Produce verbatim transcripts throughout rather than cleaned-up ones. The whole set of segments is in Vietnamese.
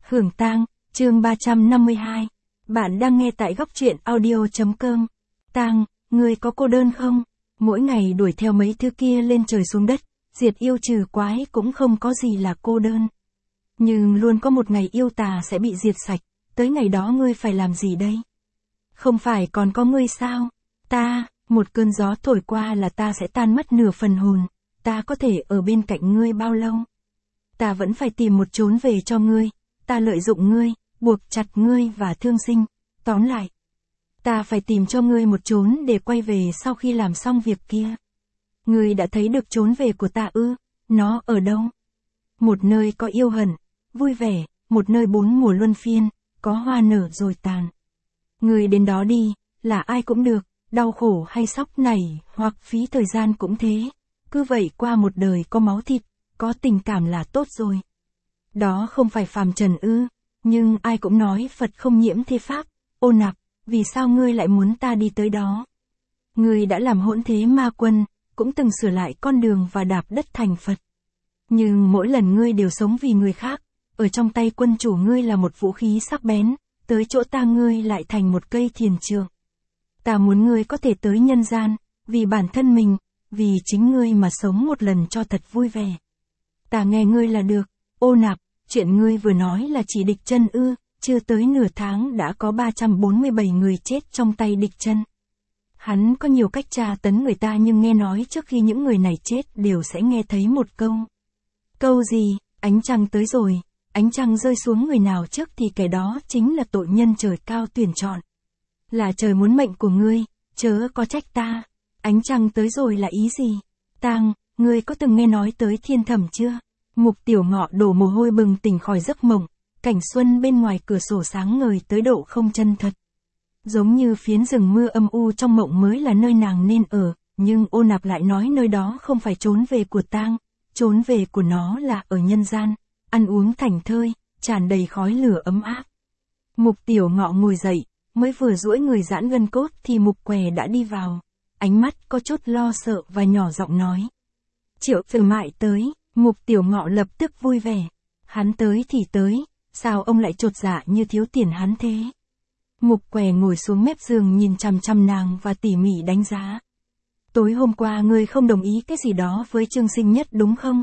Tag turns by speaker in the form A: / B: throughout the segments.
A: Hưởng tang, chương ba trăm năm mươi hai. Bạn đang nghe tại góc truyện audio.com. Tang, ngươi có cô đơn không? Mỗi ngày đuổi theo mấy thứ kia lên trời xuống đất, diệt yêu trừ quái cũng không có gì là cô đơn. Nhưng luôn có một ngày yêu tà sẽ bị diệt sạch, tới ngày đó ngươi phải làm gì đây? Không phải còn có ngươi sao? Ta, một cơn gió thổi qua là ta sẽ tan mất nửa phần hồn, ta có thể ở bên cạnh ngươi bao lâu? Ta vẫn phải tìm một chốn về cho ngươi, ta lợi dụng ngươi, buộc chặt ngươi và thương sinh, tóm lại. Ta phải tìm cho ngươi một chốn để quay về sau khi làm xong việc kia. Ngươi đã thấy được chốn về của ta ư, nó ở đâu? Một nơi có yêu hận, vui vẻ, một nơi bốn mùa luân phiên, có hoa nở rồi tàn. Ngươi đến đó đi, là ai cũng được, đau khổ hay sóc nảy, hoặc phí thời gian cũng thế. Cứ vậy qua một đời có máu thịt, có tình cảm là tốt rồi. Đó không phải phàm trần ư, nhưng ai cũng nói Phật không nhiễm thế pháp. Ô Nạp, vì sao ngươi lại muốn ta đi tới đó? Ngươi đã làm hỗn thế ma quân, cũng từng sửa lại con đường và đạp đất thành Phật. Nhưng mỗi lần ngươi đều sống vì người khác, ở trong tay quân chủ ngươi là một vũ khí sắc bén, tới chỗ ta ngươi lại thành một cây thiền trượng. Ta muốn ngươi có thể tới nhân gian, vì bản thân mình, vì chính ngươi mà sống một lần cho thật vui vẻ. Ta nghe ngươi là được. Ô Nạp, chuyện ngươi vừa nói là chỉ địch chân ư, chưa tới nửa tháng đã có ba trăm bốn mươi bảy người chết trong tay địch chân. Hắn có nhiều cách tra tấn người ta nhưng nghe nói trước khi những người này chết đều sẽ nghe thấy một câu. Câu gì? Ánh trăng tới rồi, ánh trăng rơi xuống người nào trước thì kẻ đó chính là tội nhân trời cao tuyển chọn. Là trời muốn mệnh của ngươi, chớ có trách ta. Ánh trăng tới rồi là ý gì? Tang, ngươi có từng nghe nói tới thiên thẩm chưa? Mục Tiểu Ngọ đổ mồ hôi bừng tỉnh khỏi giấc mộng, cảnh xuân bên ngoài cửa sổ sáng ngời tới độ không chân thật. Giống như phiến rừng mưa âm u trong mộng mới là nơi nàng nên ở, nhưng Ô Nạp lại nói nơi đó không phải trốn về của Tang, trốn về của nó là ở nhân gian, ăn uống thảnh thơi, tràn đầy khói lửa ấm áp. Mục Tiểu Ngọ ngồi dậy, mới vừa duỗi người giãn gân cốt thì Mục Què đã đi vào, ánh mắt có chút lo sợ và nhỏ giọng nói. Triệu Tử Mại tới. Mục Tiểu Ngọ lập tức vui vẻ. Hắn tới thì tới, sao ông lại chột dạ như thiếu tiền hắn thế? Mục Què ngồi xuống mép giường nhìn chằm chằm nàng và tỉ mỉ đánh giá. Tối hôm qua ngươi không đồng ý cái gì đó với Trương Sinh Nhất đúng không?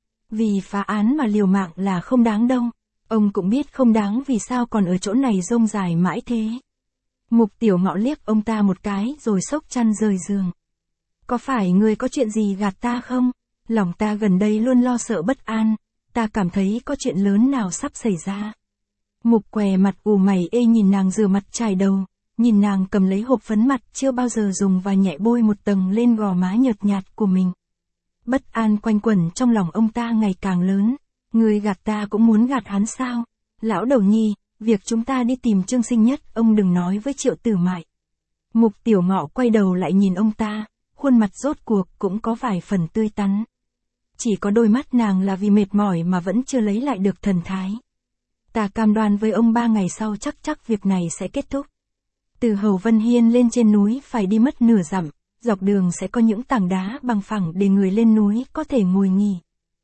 A: Vì phá án mà liều mạng là không đáng đâu. Ông cũng biết không đáng vì sao còn ở chỗ này rông dài mãi thế. Mục Tiểu Ngọ liếc ông ta một cái rồi xốc chăn rời giường. Có phải ngươi có chuyện gì gạt ta không? Lòng ta gần đây luôn lo sợ bất an, ta cảm thấy có chuyện lớn nào sắp xảy ra. Mục Què mặt ù mày ê nhìn nàng rửa mặt chải đầu, nhìn nàng cầm lấy hộp phấn mặt chưa bao giờ dùng và nhẹ bôi một tầng lên gò má nhợt nhạt của mình. Bất an quanh quẩn trong lòng ông ta ngày càng lớn, người gạt ta cũng muốn gạt hắn sao? Lão đầu nhi, việc chúng ta đi tìm Trương Sinh Nhất ông đừng nói với Triệu Tử Mại. Mục Tiểu Ngọ quay đầu lại nhìn ông ta, khuôn mặt rốt cuộc cũng có vài phần tươi tắn. Chỉ có đôi mắt nàng là vì mệt mỏi mà vẫn chưa lấy lại được thần thái. Ta cam đoan với ông ba ngày sau chắc chắc việc này sẽ kết thúc. Từ Hầu Vân Hiên lên trên núi phải đi mất nửa dặm, dọc đường sẽ có những tảng đá bằng phẳng để người lên núi có thể ngồi nghỉ.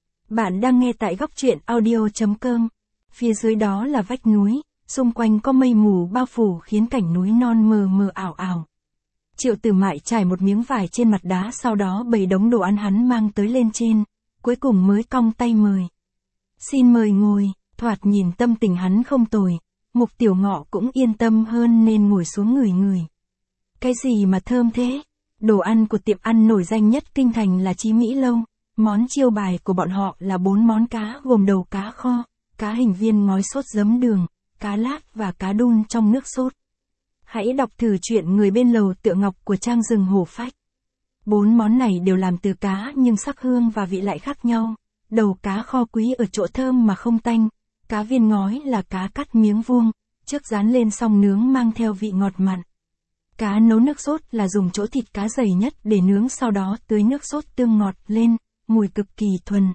A: Bạn đang nghe tại góc truyện audio.com. Phía dưới đó là vách núi, xung quanh có mây mù bao phủ khiến cảnh núi non mờ mờ ảo ảo. Triệu Tử Mại trải một miếng vải trên mặt đá sau đó bày đống đồ ăn hắn mang tới lên trên. Cuối cùng mới cong tay mời. Xin mời ngồi, thoạt nhìn tâm tình hắn không tồi, Mục Tiểu Ngọ cũng yên tâm hơn nên ngồi xuống ngửi ngửi. Cái gì mà thơm thế? Đồ ăn của tiệm ăn nổi danh nhất kinh thành là Chí Mỹ Lâu, món chiêu bài của bọn họ là bốn món cá gồm đầu cá kho, cá hình viên ngói sốt giấm đường, cá lát và cá đun trong nước sốt. Hãy đọc thử chuyện Người bên lầu tựa ngọc của Trang Rừng Hổ Phách. Bốn món này đều làm từ cá nhưng sắc hương và vị lại khác nhau. Đầu cá kho quý ở chỗ thơm mà không tanh. Cá viên ngói là cá cắt miếng vuông, trước rán lên xong nướng mang theo vị ngọt mặn. Cá nấu nước sốt là dùng chỗ thịt cá dày nhất để nướng sau đó tưới nước sốt tương ngọt lên, mùi cực kỳ thuần.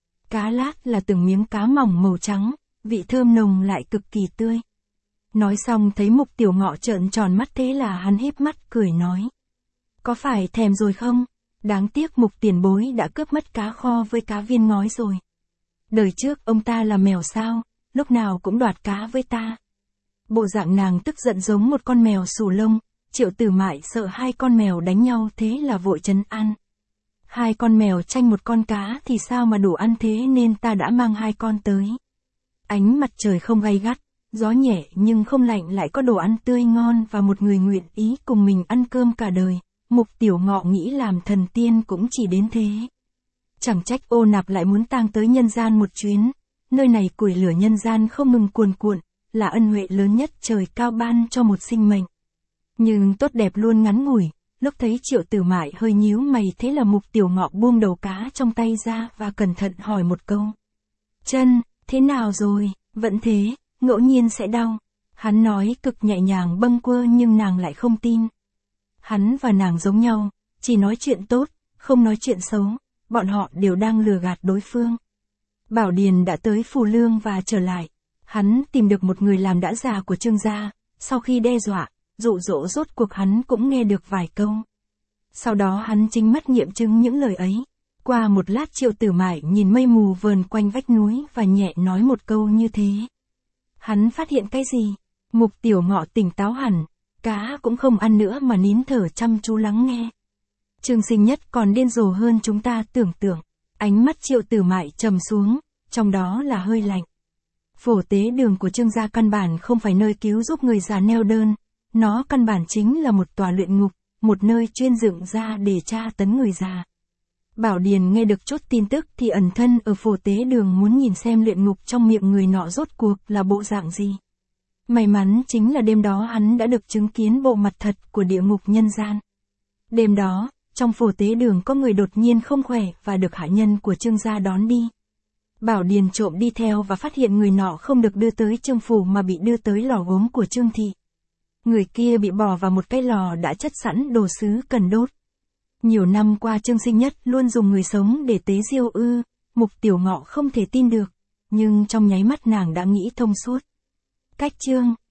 A: Cá lát là từng miếng cá mỏng màu trắng, vị thơm nồng lại cực kỳ tươi. Nói xong thấy Mục Tiểu Ngọ trợn tròn mắt thế là hắn híp mắt cười nói. Có phải thèm rồi không? Đáng tiếc Mục tiền bối đã cướp mất cá kho với cá viên ngói rồi. Đời trước ông ta là mèo sao? lúc nào cũng đoạt cá với ta. Bộ dạng nàng tức giận giống một con mèo xù lông, Triệu Tử Mại sợ hai con mèo đánh nhau thế là vội trấn an. Hai con mèo tranh một con cá thì sao mà đủ ăn thế nên ta đã mang hai con tới. Ánh mặt trời không gay gắt, gió nhẹ nhưng không lạnh, lại có đồ ăn tươi ngon và một người nguyện ý cùng mình ăn cơm cả đời. Mục Tiểu Ngọ nghĩ làm thần tiên cũng chỉ đến thế. Chẳng trách Ô Nạp lại muốn tang tới nhân gian một chuyến, nơi này củi lửa nhân gian không ngừng cuồn cuộn, là ân huệ lớn nhất trời cao ban cho một sinh mệnh. Nhưng tốt đẹp luôn ngắn ngủi, lúc thấy Triệu Tử Mại hơi nhíu mày thế là Mục Tiểu Ngọ buông đầu cá trong tay ra và cẩn thận hỏi một câu. Chân, thế nào rồi, vẫn thế, ngẫu nhiên sẽ đau. Hắn nói cực nhẹ nhàng bâng quơ nhưng nàng lại không tin. Hắn và nàng giống nhau, chỉ nói chuyện tốt, không nói chuyện xấu, bọn họ đều đang lừa gạt đối phương. Bảo Điền đã tới Phù Lương và trở lại. Hắn tìm được một người làm đã già của Trương gia, sau khi đe dọa, dụ dỗ rốt cuộc hắn cũng nghe được vài câu. Sau đó hắn chính mắt nghiệm chứng những lời ấy. Qua một lát Triệu Tử Mại nhìn mây mù vờn quanh vách núi và nhẹ nói một câu như thế. Hắn phát hiện cái gì? Mục Tiểu Ngọ tỉnh táo hẳn, cá cũng không ăn nữa mà nín thở chăm chú lắng nghe. Trương Sinh Nhất còn điên rồ hơn chúng ta tưởng tượng. Ánh mắt Triệu Tử Mại trầm xuống, trong đó là hơi lạnh. Phổ tế đường của Trương gia căn bản không phải nơi cứu giúp người già neo đơn, nó căn bản chính là một tòa luyện ngục, một nơi chuyên dựng ra để tra tấn người già. Bảo Điền nghe được chút tin tức thì ẩn thân ở phổ tế đường muốn nhìn xem luyện ngục trong miệng người nọ rốt cuộc là bộ dạng gì. May mắn chính là đêm đó hắn đã được chứng kiến bộ mặt thật của địa ngục nhân gian. Đêm đó, trong phổ tế đường có người đột nhiên không khỏe và được hạ nhân của Trương gia đón đi. Bảo Điền trộm đi theo và phát hiện người nọ không được đưa tới Trương phủ mà bị đưa tới lò gốm của Trương thị. Người kia bị bỏ vào một cái lò đã chất sẵn đồ sứ cần đốt. Nhiều năm qua Trương Sinh Nhất luôn dùng người sống để tế diêu ư, Mục Tiểu Ngọ không thể tin được, nhưng trong nháy mắt nàng đã nghĩ thông suốt. Cách Trương